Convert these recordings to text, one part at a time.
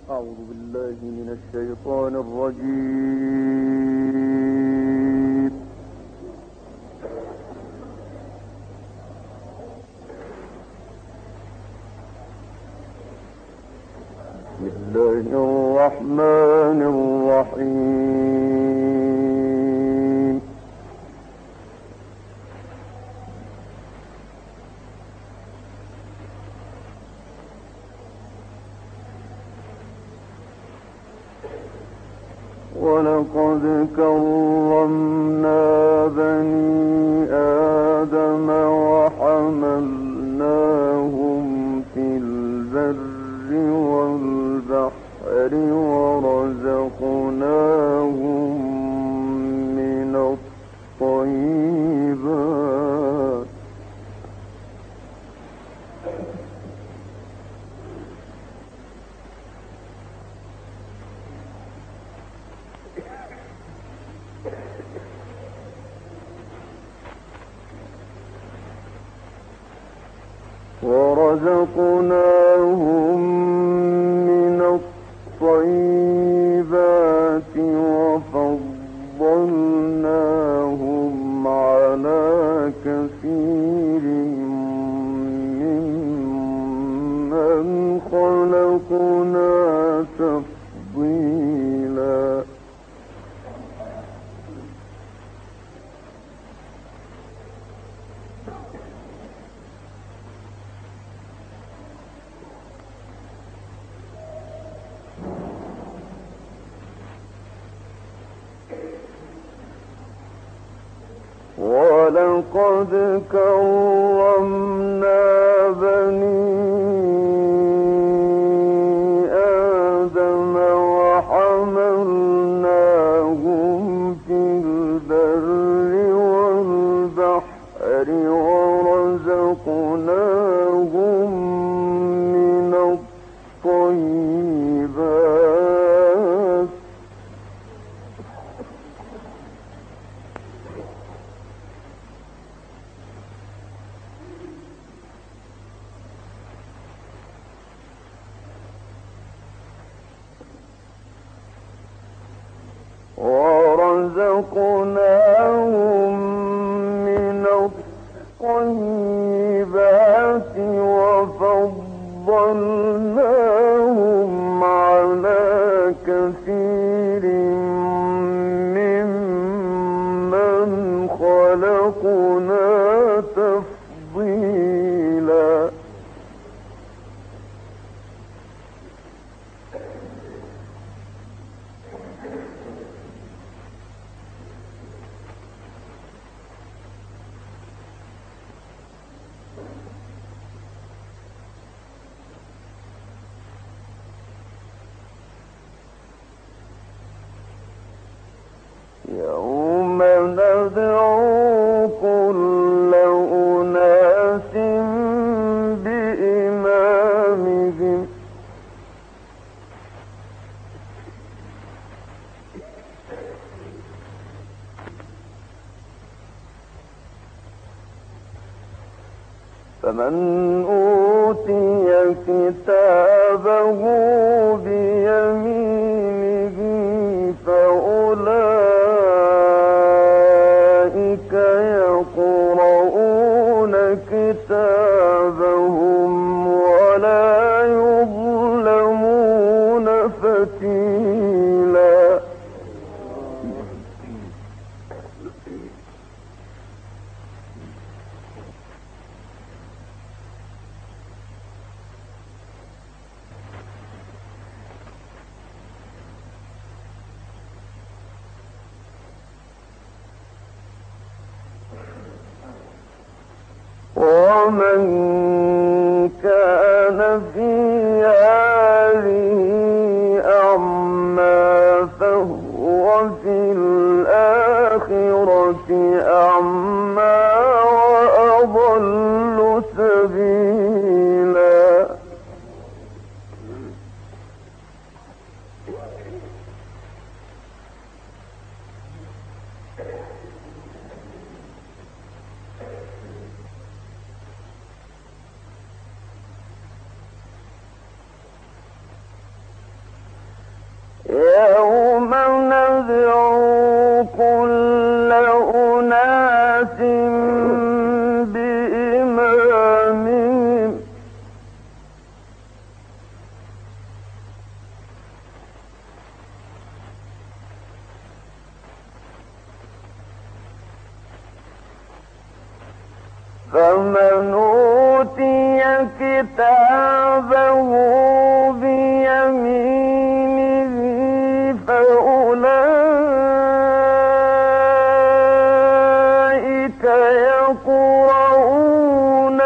أعوذ بالله من الشيطان الرجيم. بسم الله الرحمن الرحيم. ولقد كرمنا بني آدم وحملناهم في البر والبحر ورزقناهم من الطيبات وفضلناهم على كثير ممن خلقنا تفضيلا. ولقد كرمنا بني آدم وحملناهم في البر والبحر ورزقناهم من الطيبات وفضلناهم على كثير ممن خلقنا تفضيلا. يوم ندعو كل أناس بإمامهم فمن أوتي كتابه بيمينه فأولئك يقرؤون كتابهم ولا يظلمون فتيلا. ومن كان في هذه أعمى فهو في الآخرة أعمى وأضل سبيلا. يوم ندعو كل أناس بإمامهم فمن أوتي كتابه بيمينه فأولئك يقرؤون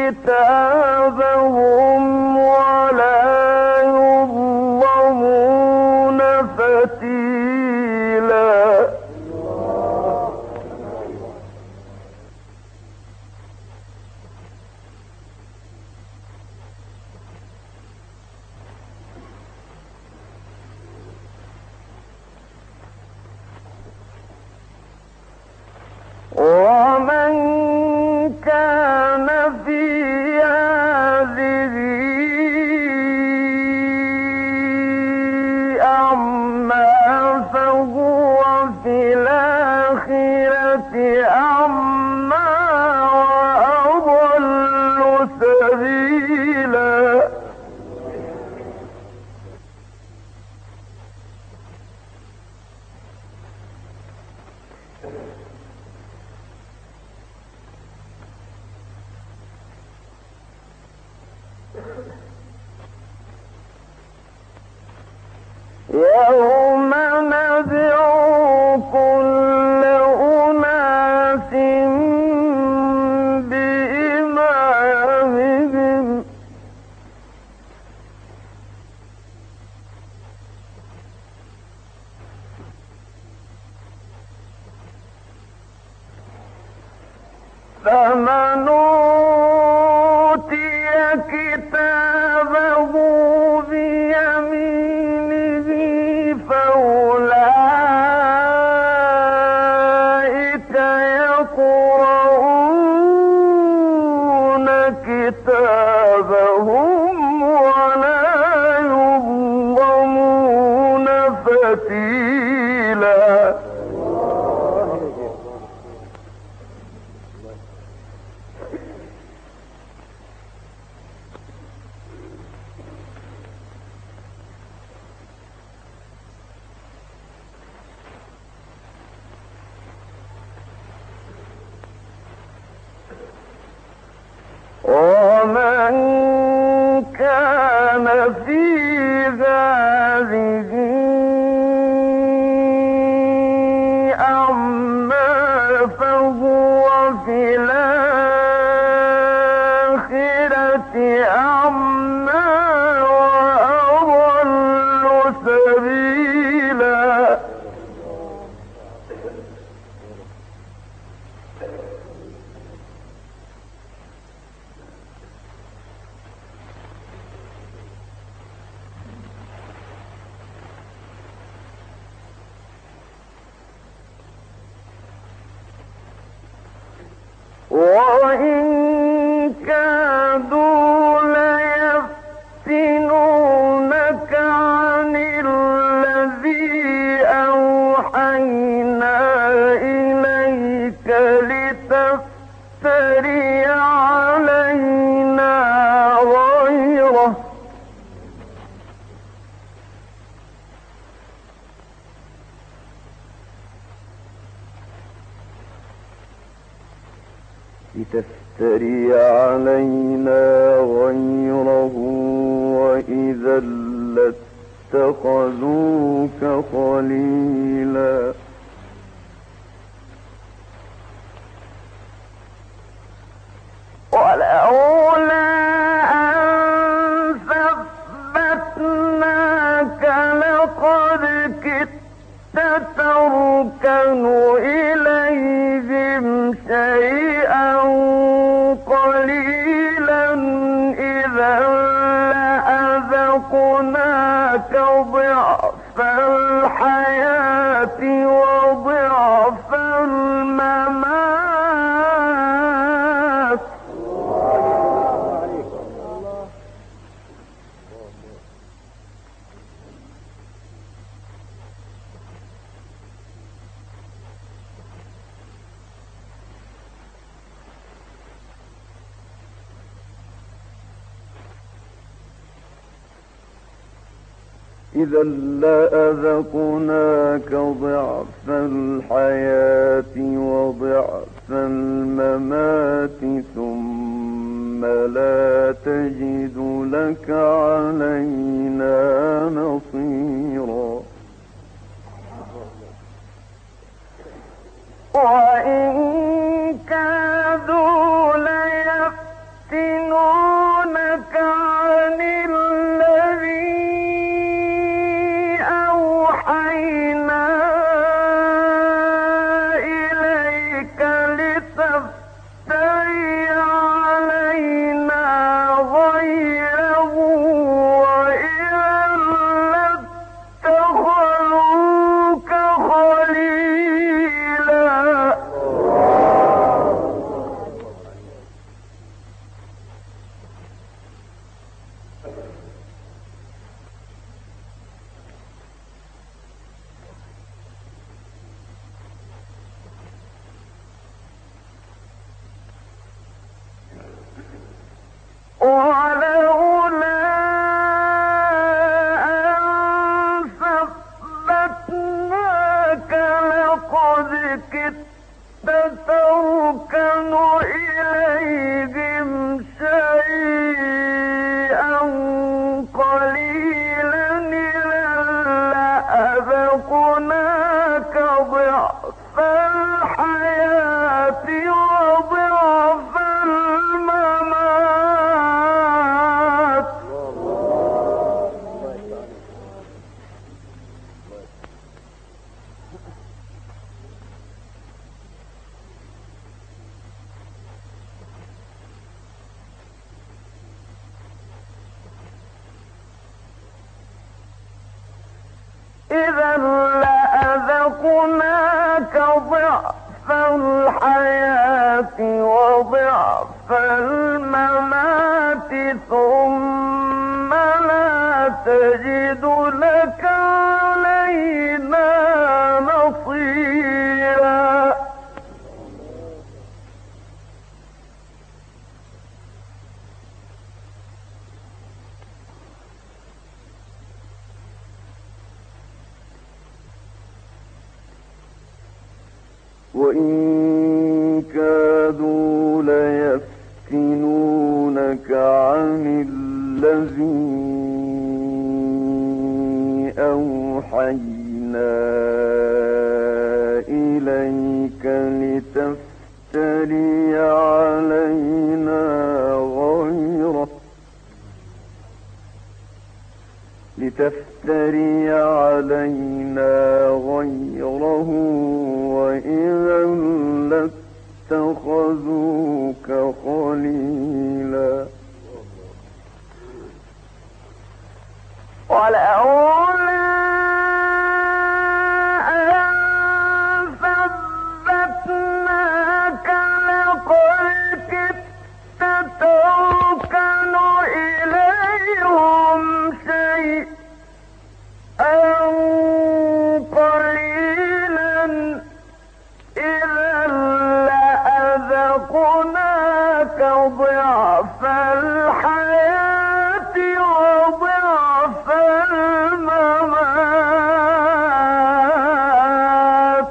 كتابهم ولا يظلمون فتيلا ومن كان في هذه أعمى فهو في الآخرة أعمى وأضل سبيلا يوم ندعو كل أناس بإمامهم فمن أوتي كتابه بيمينه فأولئك يقرؤون كتابهم ولا يظلمون فتيلا ومن كان في هذه أعمى فهو في الآخرة أعمى وأضل سبيلا وإن كادوا ليفتنونك عن الذي أوحينا إليك لتفتري علينا غيره وإذا لاتخذوك خليلا ولولا أن ثبتناك لقد كدت تركن إليهم شيئا قليلا إذا لأذقناك ضعف الحياة وضعف الممات إذا لأذقناك ضعف الحياة وضعف الممات ثم لا تجد لك علينا نصيرا وإن كادوا ليفتنونك عن الذي أوحينا إليك لتفتري علينا غيره وإذا لاتخذوك خليلا ولولا أن ثبتناك لقد كدت تركن إليهم شيئا قليلا إذا لأذقناك ضعف الحياة وضعف الممات إذا لأذقناك ضعف الحياة وضعف الممات ثم لا تجد لك علينا نصيرا وإن كادوا ليفتنونك عن الذي أوحينا إليك لتفتري علينا غيره وإذا لاتخذوك خليلا ولولا أن ثبتناك لقد كدت تركن إليهم شيئا قليلا إذا لأذقناك ضعف الحياة وضعف الممات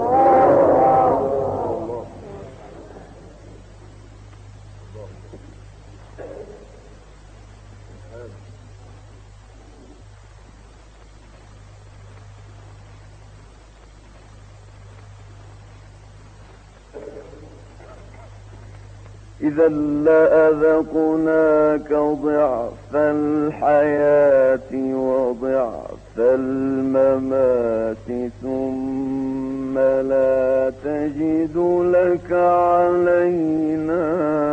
إذا لأذقناك ضعف الحياة وضعف الممات ثم لا تجد لك علينا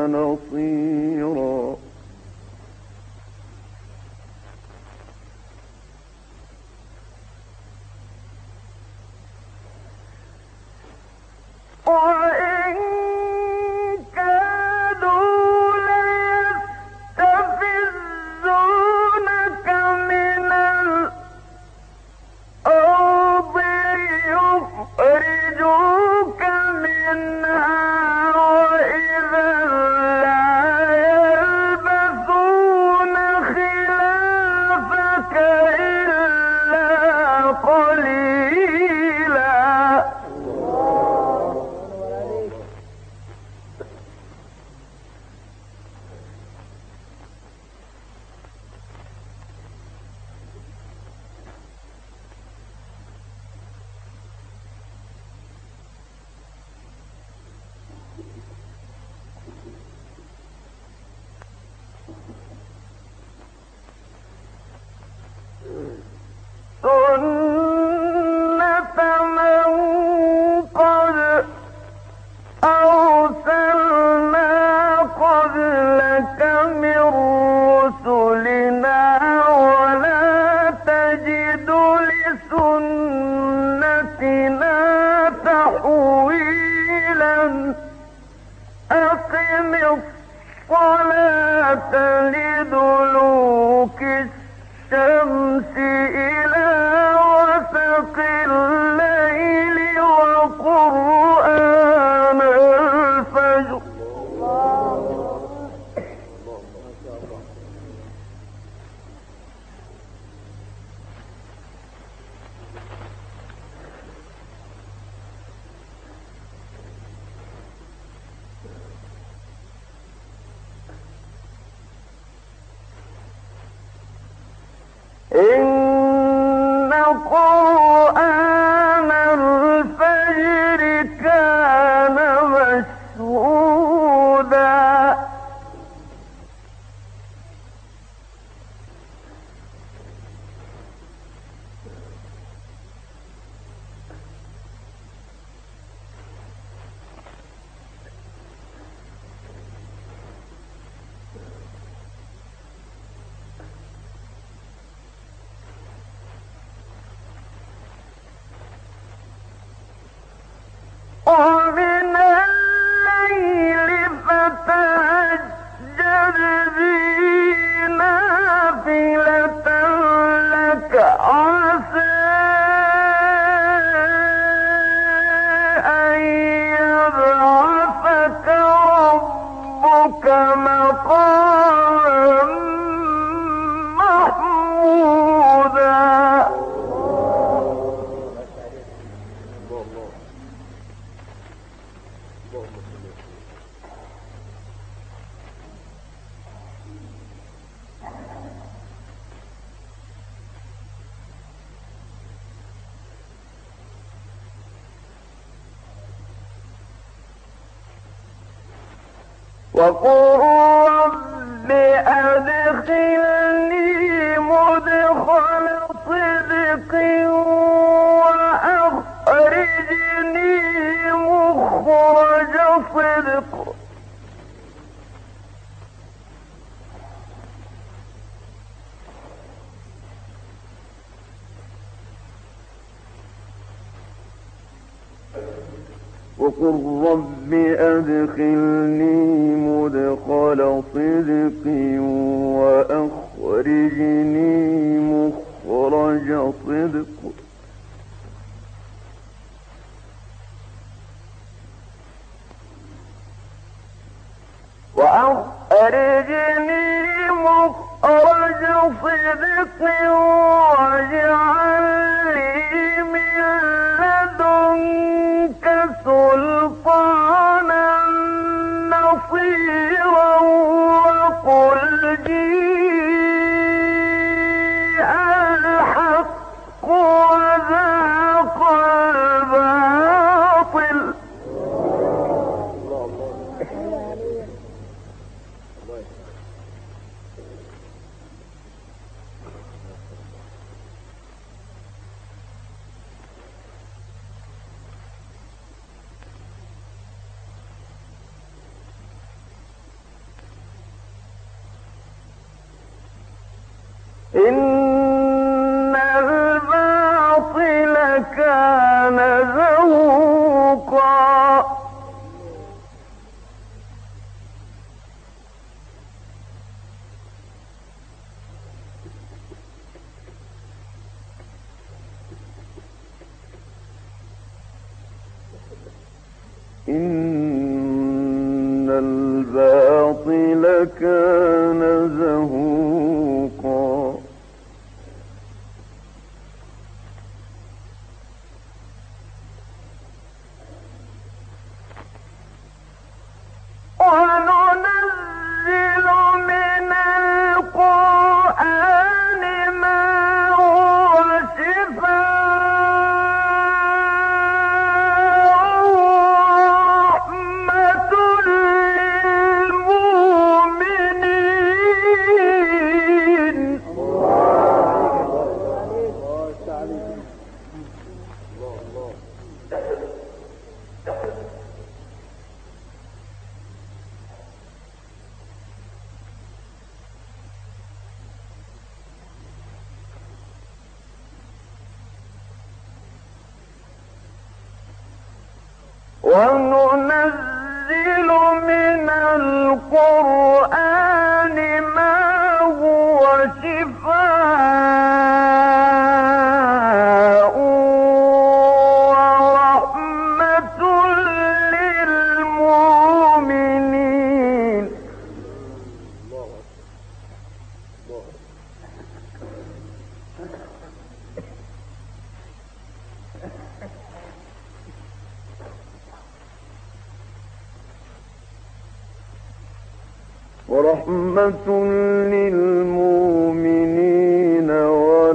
نصيرا وإن كادوا ليستفزونك من الأرض يخرجوك منها وإذا لا يلبثون خلافك إلا إن قرآن الفجر كان مشهودا ومن الليل فتهجد به نافلة لك عسى أن يبعثك ربك مقاما محمودا وقل رب أدخلني مدخل صدق وأخرجني مخرج صدق وقل رب أدخلني مدخل صدق وأخرجني مخرج صدق مخرج صدق واجعل لي من لدنك سلطانا نصيرا وقل جيء الحق وذاق الباطل إن الباطل كان زهوقا إن الباطل كان زهوقا وننزل من القرآن ما هو شفاء ورحمة للمؤمنين وننزل من القرآن ما هو شفاء ورحمة للمؤمنين ورحمة للمؤمنين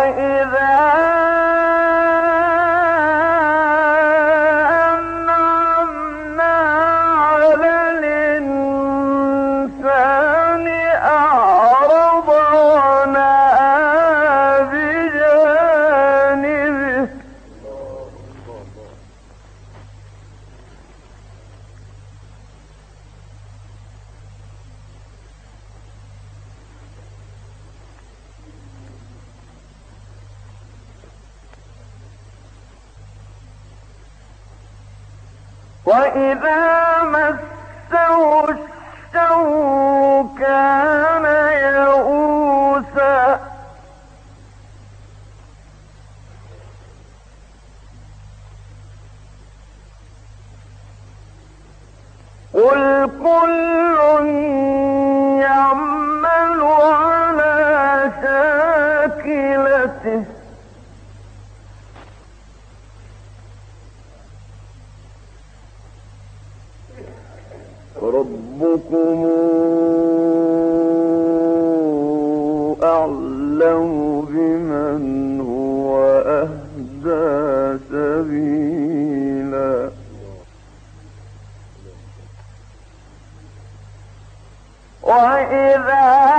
وإذا مسه الشر كان يئوسا قل كل يعمل على شاكلته ربكم أعلم بمن هو أهدى سبيلا وإذا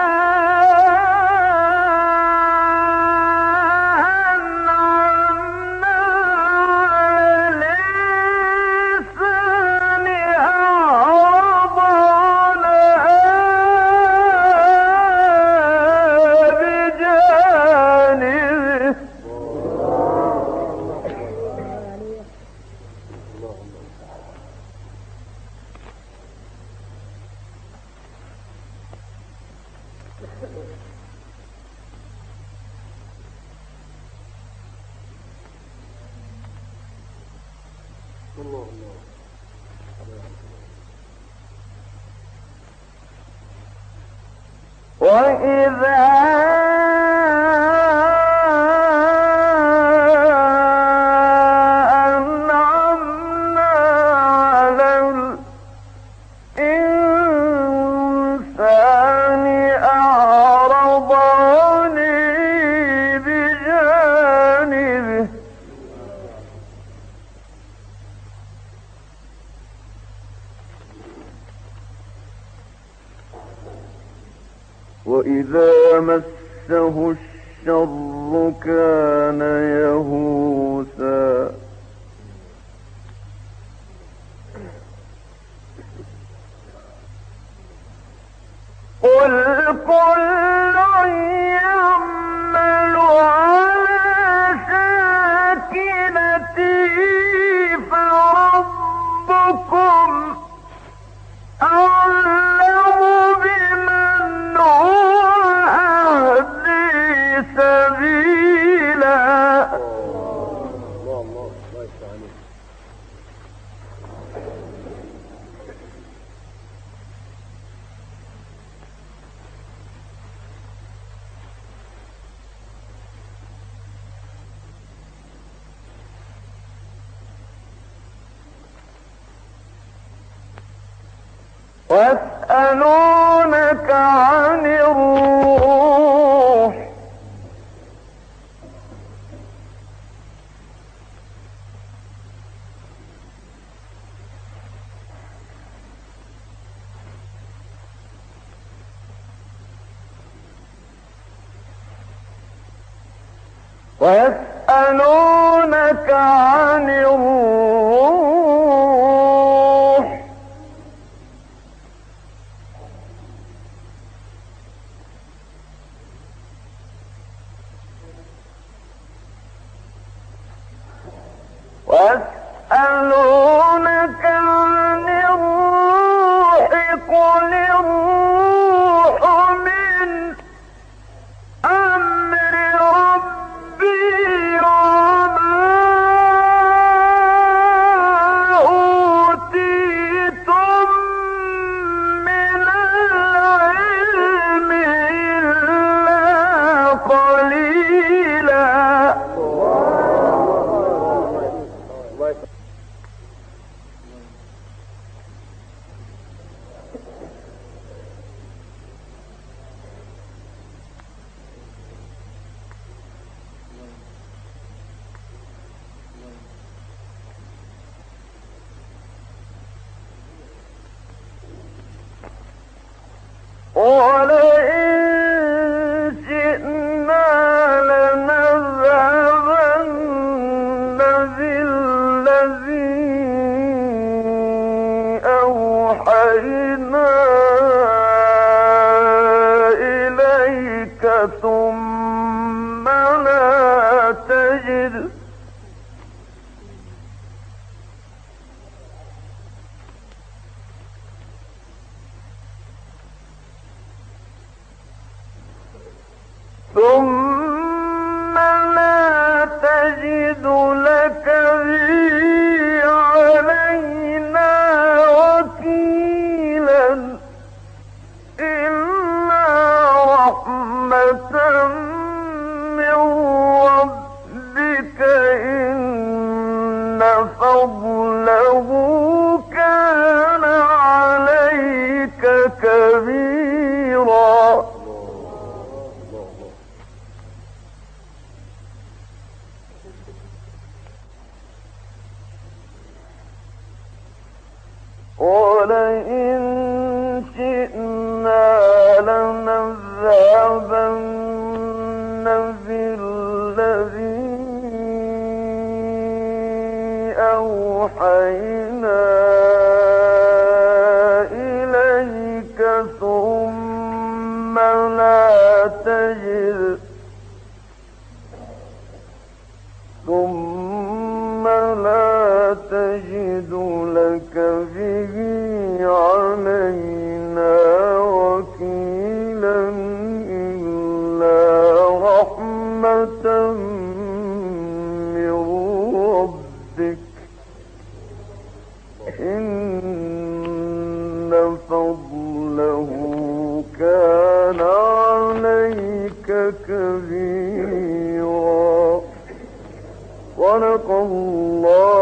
وإذا مسه الشر كان يئوسا قل كل يعمل على شاكلته فربكم أعلم بمن هو أهدي سبيلا ويسألونك عن الروح ويسألونك عن الروح ويسألونك عن الروح قل الروح من أمر ربي وما ثم لا تجد لك به علينا وكيلا إلا رحمة من ربك إن فضله كان عليك كبيرا. ولئن شئنا لنذهبن بالذي أوحينا إليك ثم لا تجد لك به علينا وكيلا إلا رحمة من ربك إن فضله كان عليك كبيرا. صدق الله